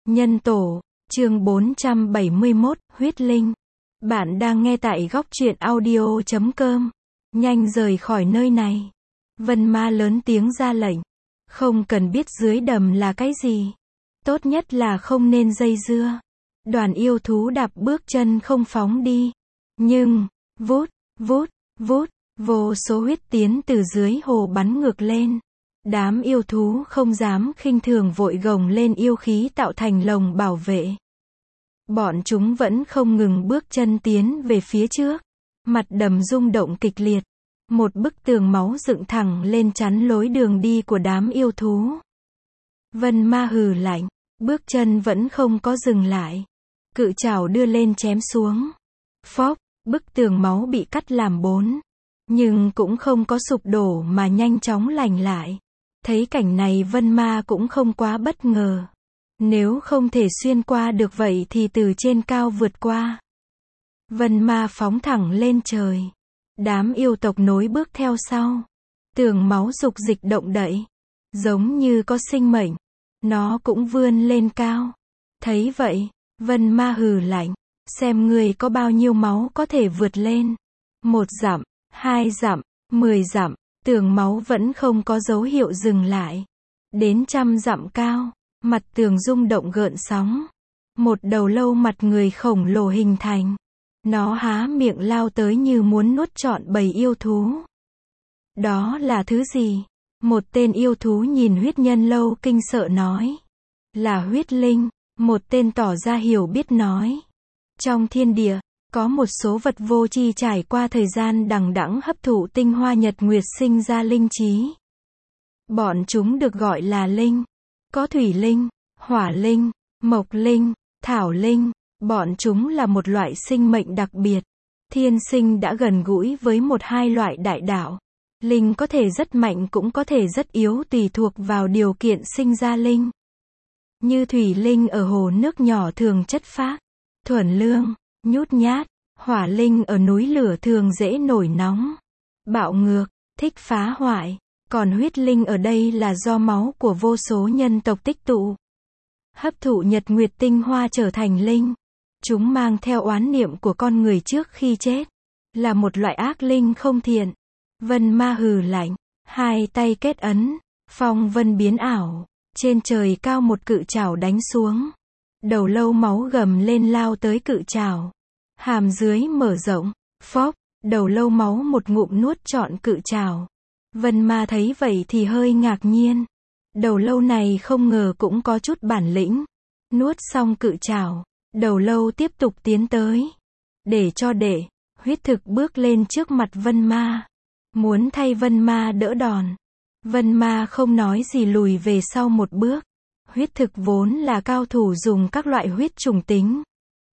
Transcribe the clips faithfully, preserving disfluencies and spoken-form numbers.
Nhân tổ, chương bốn trăm bảy mươi mốt, huyết linh. Bạn đang nghe tại góc truyện audio chấm com. Nhanh rời khỏi nơi này. Vân Ma lớn tiếng ra lệnh. Không cần biết dưới đầm là cái gì. Tốt nhất là không nên dây dưa. Đoàn yêu thú đạp bước chân không phóng đi. Nhưng, vút, vút, vút, vô số huyết tiến từ dưới hồ bắn ngược lên. Đám yêu thú không dám khinh thường vội gồng lên yêu khí tạo thành lồng bảo vệ. Bọn chúng vẫn không ngừng bước chân tiến về phía trước. Mặt đầm rung động kịch liệt. Một bức tường máu dựng thẳng lên chắn lối đường đi của đám yêu thú. Vân Ma hừ lạnh, bước chân vẫn không có dừng lại. Cự trảo đưa lên chém xuống. Phốc, bức tường máu bị cắt làm bốn. Nhưng cũng không có sụp đổ mà nhanh chóng lành lại. Thấy cảnh này Vân Ma cũng không quá bất ngờ. Nếu không thể xuyên qua được vậy thì từ trên cao vượt qua. Vân Ma phóng thẳng lên trời. Đám yêu tộc nối bước theo sau. Tường máu dục dịch động đậy. Giống như có sinh mệnh. Nó cũng vươn lên cao. Thấy vậy, Vân Ma hừ lạnh. Xem người có bao nhiêu máu có thể vượt lên. Một dặm, hai dặm, mười dặm. Tường máu vẫn không có dấu hiệu dừng lại. Đến trăm dặm cao, mặt tường rung động gợn sóng. Một đầu lâu mặt người khổng lồ hình thành. Nó há miệng lao tới như muốn nuốt trọn bầy yêu thú. Đó là thứ gì? Một tên yêu thú nhìn huyết nhân lâu kinh sợ nói. Là huyết linh. Một tên tỏ ra hiểu biết nói. Trong thiên địa, có một số vật vô tri trải qua thời gian đằng đẵng hấp thụ tinh hoa nhật nguyệt sinh ra linh trí. Bọn chúng được gọi là linh. Có thủy linh, hỏa linh, mộc linh, thảo linh. Bọn chúng là một loại sinh mệnh đặc biệt. Thiên sinh đã gần gũi với một hai loại đại đạo. Linh có thể rất mạnh cũng có thể rất yếu tùy thuộc vào điều kiện sinh ra linh. Như thủy linh ở hồ nước nhỏ thường chất phác, thuần lương, nhút nhát. Hỏa linh ở núi lửa thường dễ nổi nóng, bạo ngược, thích phá hoại. Còn huyết linh ở đây là do máu của vô số nhân tộc tích tụ. Hấp thụ nhật nguyệt tinh hoa trở thành linh. Chúng mang theo oán niệm của con người trước khi chết. Là một loại ác linh không thiện. Vân Ma hừ lạnh, hai tay kết ấn, phong vân biến ảo. Trên trời cao một cự trảo đánh xuống. Đầu lâu máu gầm lên lao tới cự trảo. Hàm dưới mở rộng, phốc, đầu lâu máu một ngụm nuốt trọn cự trảo. Vân Ma thấy vậy thì hơi ngạc nhiên. Đầu lâu này không ngờ cũng có chút bản lĩnh. Nuốt xong cự trảo, đầu lâu tiếp tục tiến tới. Để cho đệ, huyết thực bước lên trước mặt Vân Ma. Muốn thay Vân Ma đỡ đòn. Vân Ma không nói gì lùi về sau một bước. Huyết thực vốn là cao thủ dùng các loại huyết trùng tính.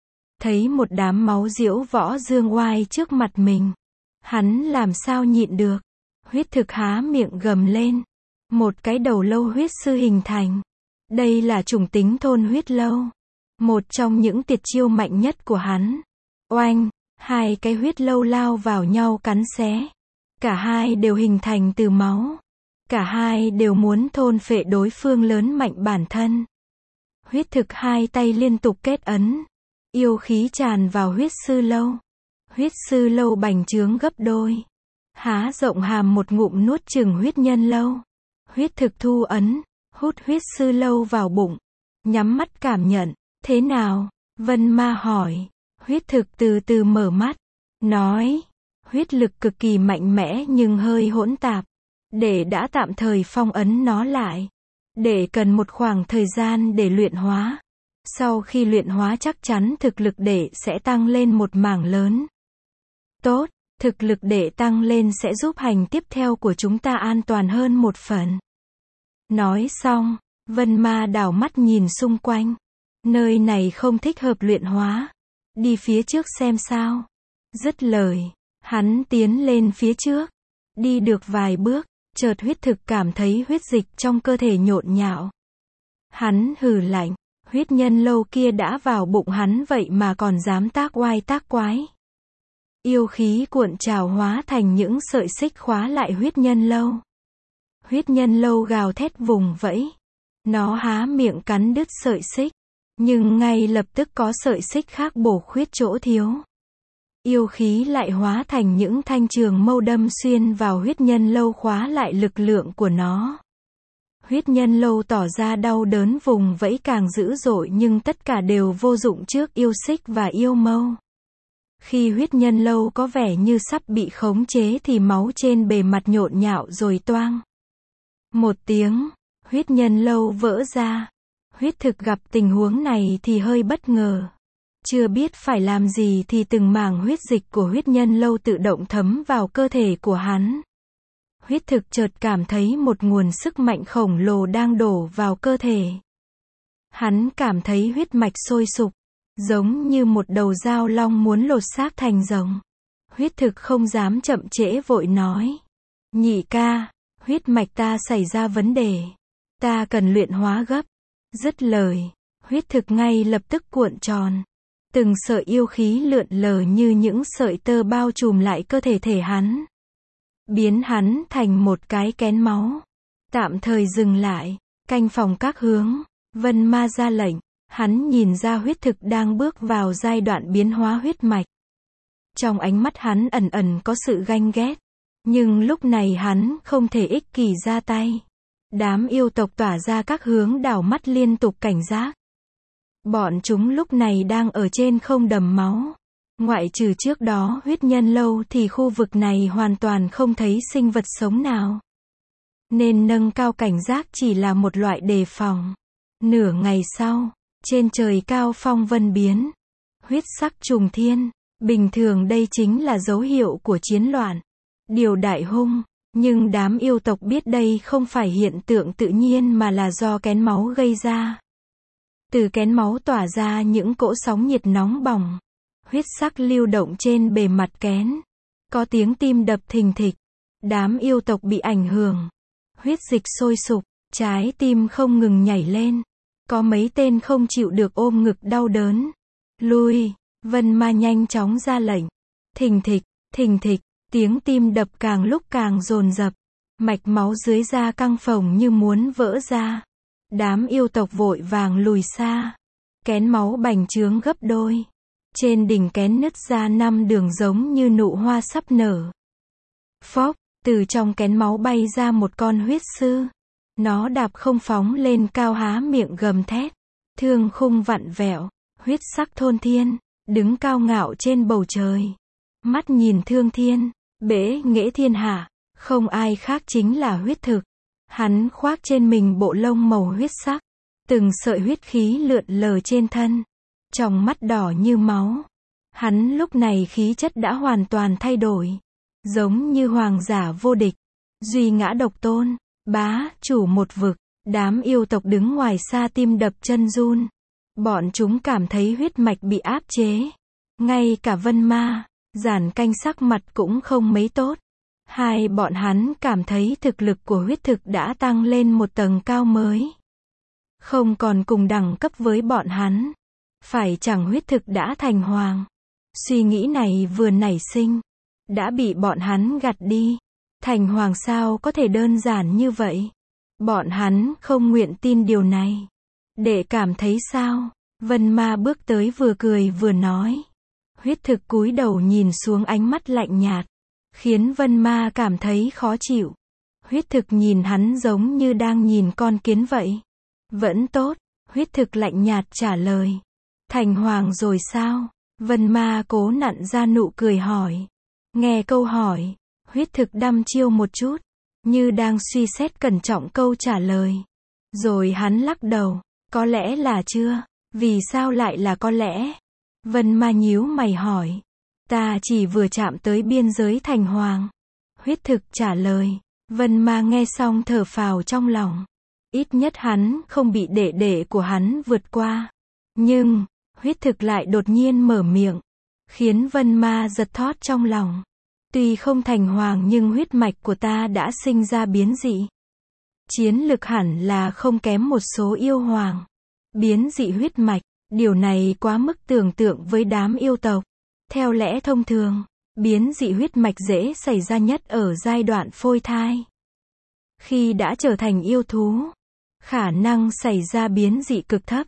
Thấy một đám máu diễu võ dương oai trước mặt mình. Hắn làm sao nhịn được. Huyết thực há miệng gầm lên. Một cái đầu lâu huyết sư hình thành. Đây là chủng tính thôn huyết lâu. Một trong những tuyệt chiêu mạnh nhất của hắn. Oanh, hai cái huyết lâu lao vào nhau cắn xé. Cả hai đều hình thành từ máu. Cả hai đều muốn thôn phệ đối phương lớn mạnh bản thân. Huyết thực hai tay liên tục kết ấn. Yêu khí tràn vào huyết sư lâu. Huyết sư lâu bành trướng gấp đôi. Há rộng hàm một ngụm nuốt chửng huyết nhân lâu. Huyết thực thu ấn, hút huyết sư lâu vào bụng. Nhắm mắt cảm nhận. Thế nào? Vân Ma hỏi. Huyết thực từ từ mở mắt. Nói. Huyết lực cực kỳ mạnh mẽ nhưng hơi hỗn tạp. Đệ đã tạm thời phong ấn nó lại. Đệ cần một khoảng thời gian để luyện hóa. Sau khi luyện hóa chắc chắn thực lực đệ sẽ tăng lên một mảng lớn. Tốt, thực lực đệ tăng lên sẽ giúp hành tiếp theo của chúng ta an toàn hơn một phần. Nói xong, Vân Ma đảo mắt nhìn xung quanh. Nơi này không thích hợp luyện hóa. Đi phía trước xem sao. Dứt lời, hắn tiến lên phía trước. Đi được vài bước, chợt huyết thực cảm thấy huyết dịch trong cơ thể nhộn nhạo. Hắn hừ lạnh. Huyết nhân lâu kia đã vào bụng hắn vậy mà còn dám tác oai tác quái. Yêu khí cuộn trào hóa thành những sợi xích khóa lại huyết nhân lâu. Huyết nhân lâu gào thét vùng vẫy. Nó há miệng cắn đứt sợi xích. Nhưng ngay lập tức có sợi xích khác bổ khuyết chỗ thiếu. Yêu khí lại hóa thành những thanh trường mâu đâm xuyên vào huyết nhân lâu khóa lại lực lượng của nó. Huyết nhân lâu tỏ ra đau đớn vùng vẫy càng dữ dội nhưng tất cả đều vô dụng trước yêu xích và yêu mâu. Khi huyết nhân lâu có vẻ như sắp bị khống chế thì máu trên bề mặt nhộn nhạo rồi toang. Một tiếng, huyết nhân lâu vỡ ra. Huyết thực gặp tình huống này thì hơi bất ngờ. Chưa biết phải làm gì thì từng mảng huyết dịch của huyết nhân lâu tự động thấm vào cơ thể của hắn. Huyết thực chợt cảm thấy một nguồn sức mạnh khổng lồ đang đổ vào cơ thể. Hắn cảm thấy huyết mạch sôi sục, giống như một đầu dao long muốn lột xác thành rồng. Huyết thực không dám chậm trễ vội nói. Nhị ca, huyết mạch ta xảy ra vấn đề. Ta cần luyện hóa gấp. Dứt lời, huyết thực ngay lập tức cuộn tròn. Từng sợi yêu khí lượn lờ như những sợi tơ bao trùm lại cơ thể thể hắn. Biến hắn thành một cái kén máu. Tạm thời dừng lại, canh phòng các hướng. Vân Ma ra lệnh. Hắn nhìn ra huyết thực đang bước vào giai đoạn biến hóa huyết mạch. Trong ánh mắt hắn ẩn ẩn có sự ganh ghét. Nhưng lúc này hắn không thể ích kỷ ra tay. Đám yêu tộc tỏa ra các hướng đảo mắt liên tục cảnh giác. Bọn chúng lúc này đang ở trên không đầm máu. Ngoại trừ trước đó huyết nhân lâu thì khu vực này hoàn toàn không thấy sinh vật sống nào. Nên nâng cao cảnh giác chỉ là một loại đề phòng. Nửa ngày sau, trên trời cao phong vân biến. Huyết sắc trùng thiên. Bình thường đây chính là dấu hiệu của chiến loạn. Điều đại hung. Nhưng đám yêu tộc biết đây không phải hiện tượng tự nhiên mà là do kén máu gây ra. Từ kén máu tỏa ra những cỗ sóng nhiệt nóng bỏng. Huyết sắc lưu động trên bề mặt kén. Có tiếng tim đập thình thịch. Đám yêu tộc bị ảnh hưởng. Huyết dịch sôi sục. Trái tim không ngừng nhảy lên. Có mấy tên không chịu được ôm ngực đau đớn. Lui. Vân Ma nhanh chóng ra lệnh. Thình thịch, thình thịch. Tiếng tim đập càng lúc càng dồn dập. Mạch máu dưới da căng phồng như muốn vỡ ra. Đám yêu tộc vội vàng lùi xa. Kén máu bành trướng gấp đôi. Trên đỉnh kén nứt ra năm đường giống như nụ hoa sắp nở. Phốc, từ trong kén máu bay ra một con huyết sư. Nó đạp không phóng lên cao há miệng gầm thét. Thương khung vặn vẹo, huyết sắc thôn thiên, đứng cao ngạo trên bầu trời. Mắt nhìn thương thiên, bế nghệ thiên hạ, không ai khác chính là huyết thực. Hắn khoác trên mình bộ lông màu huyết sắc, từng sợi huyết khí lượn lờ trên thân, trong mắt đỏ như máu. Hắn lúc này khí chất đã hoàn toàn thay đổi, giống như hoàng giả vô địch, duy ngã độc tôn, bá chủ một vực. Đám yêu tộc đứng ngoài xa tim đập chân run. Bọn chúng cảm thấy huyết mạch bị áp chế. Ngay cả Vân Ma, Giản Canh sắc mặt cũng không mấy tốt. Hai bọn hắn cảm thấy thực lực của huyết thực đã tăng lên một tầng cao mới. Không còn cùng đẳng cấp với bọn hắn. Phải chẳng huyết thực đã thành hoàng. Suy nghĩ này vừa nảy sinh, đã bị bọn hắn gạt đi. Thành hoàng sao có thể đơn giản như vậy? Bọn hắn không nguyện tin điều này. Để cảm thấy sao? Vân Ma bước tới vừa cười vừa nói. Huyết thực cúi đầu nhìn xuống ánh mắt lạnh nhạt, khiến Vân Ma cảm thấy khó chịu. Huyết thực nhìn hắn giống như đang nhìn con kiến vậy. Vẫn tốt, huyết thực lạnh nhạt trả lời. Thành hoàng rồi sao? Vân Ma cố nặn ra nụ cười hỏi. Nghe câu hỏi, huyết thực đăm chiêu một chút, như đang suy xét cẩn trọng câu trả lời. Rồi hắn lắc đầu. Có lẽ là chưa. Vì sao lại là có lẽ? Vân Ma nhíu mày hỏi. Ta chỉ vừa chạm tới biên giới thành hoàng. Huyết thực trả lời. Vân Ma nghe xong thở phào trong lòng. Ít nhất hắn không bị đệ đệ của hắn vượt qua. Nhưng, huyết thực lại đột nhiên mở miệng, khiến Vân Ma giật thót trong lòng. Tuy không thành hoàng nhưng huyết mạch của ta đã sinh ra biến dị. Chiến lực hẳn là không kém một số yêu hoàng. Biến dị huyết mạch, điều này quá mức tưởng tượng với đám yêu tộc. Theo lẽ thông thường, biến dị huyết mạch dễ xảy ra nhất ở giai đoạn phôi thai. Khi đã trở thành yêu thú, khả năng xảy ra biến dị cực thấp.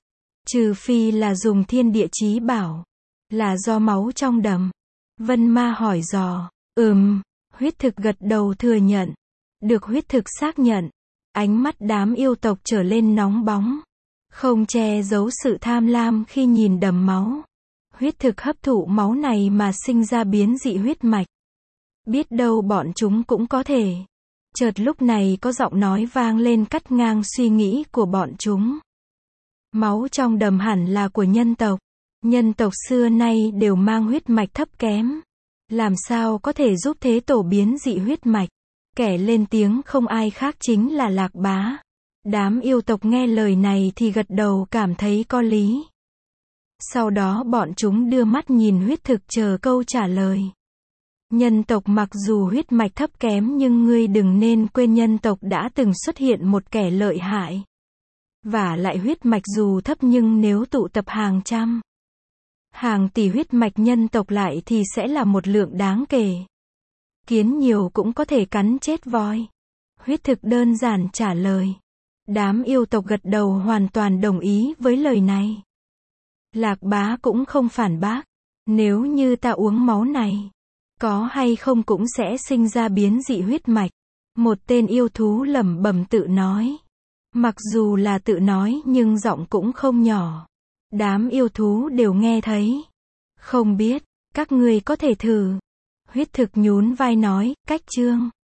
Trừ phi là dùng thiên địa chí bảo. Là do máu trong đầm. Vân Ma hỏi dò. Ừm, huyết thực gật đầu thừa nhận. Được huyết thực xác nhận. Ánh mắt đám yêu tộc trở lên nóng bóng. Không che giấu sự tham lam khi nhìn đầm máu. Huyết thực hấp thụ máu này mà sinh ra biến dị huyết mạch. Biết đâu bọn chúng cũng có thể. Chợt lúc này có giọng nói vang lên cắt ngang suy nghĩ của bọn chúng. Máu trong đầm hẳn là của nhân tộc. Nhân tộc xưa nay đều mang huyết mạch thấp kém. Làm sao có thể giúp thế tổ biến dị huyết mạch? Kẻ lên tiếng không ai khác chính là Lạc Bá. Đám yêu tộc nghe lời này thì gật đầu cảm thấy có lý. Sau đó bọn chúng đưa mắt nhìn huyết thực chờ câu trả lời. Nhân tộc mặc dù huyết mạch thấp kém nhưng ngươi đừng nên quên nhân tộc đã từng xuất hiện một kẻ lợi hại. Vả lại huyết mạch dù thấp nhưng nếu tụ tập hàng trăm, hàng tỷ huyết mạch nhân tộc lại thì sẽ là một lượng đáng kể. Kiến nhiều cũng có thể cắn chết voi. Huyết thực đơn giản trả lời. Đám yêu tộc gật đầu hoàn toàn đồng ý với lời này. Lạc Bá cũng không phản bác. Nếu như ta uống máu này, có hay không cũng sẽ sinh ra biến dị huyết mạch. Một tên yêu thú lẩm bẩm tự nói. Mặc dù là tự nói nhưng giọng cũng không nhỏ. Đám yêu thú đều nghe thấy. Không biết, các ngươi có thể thử. Huyết thực nhún vai nói, cách chương.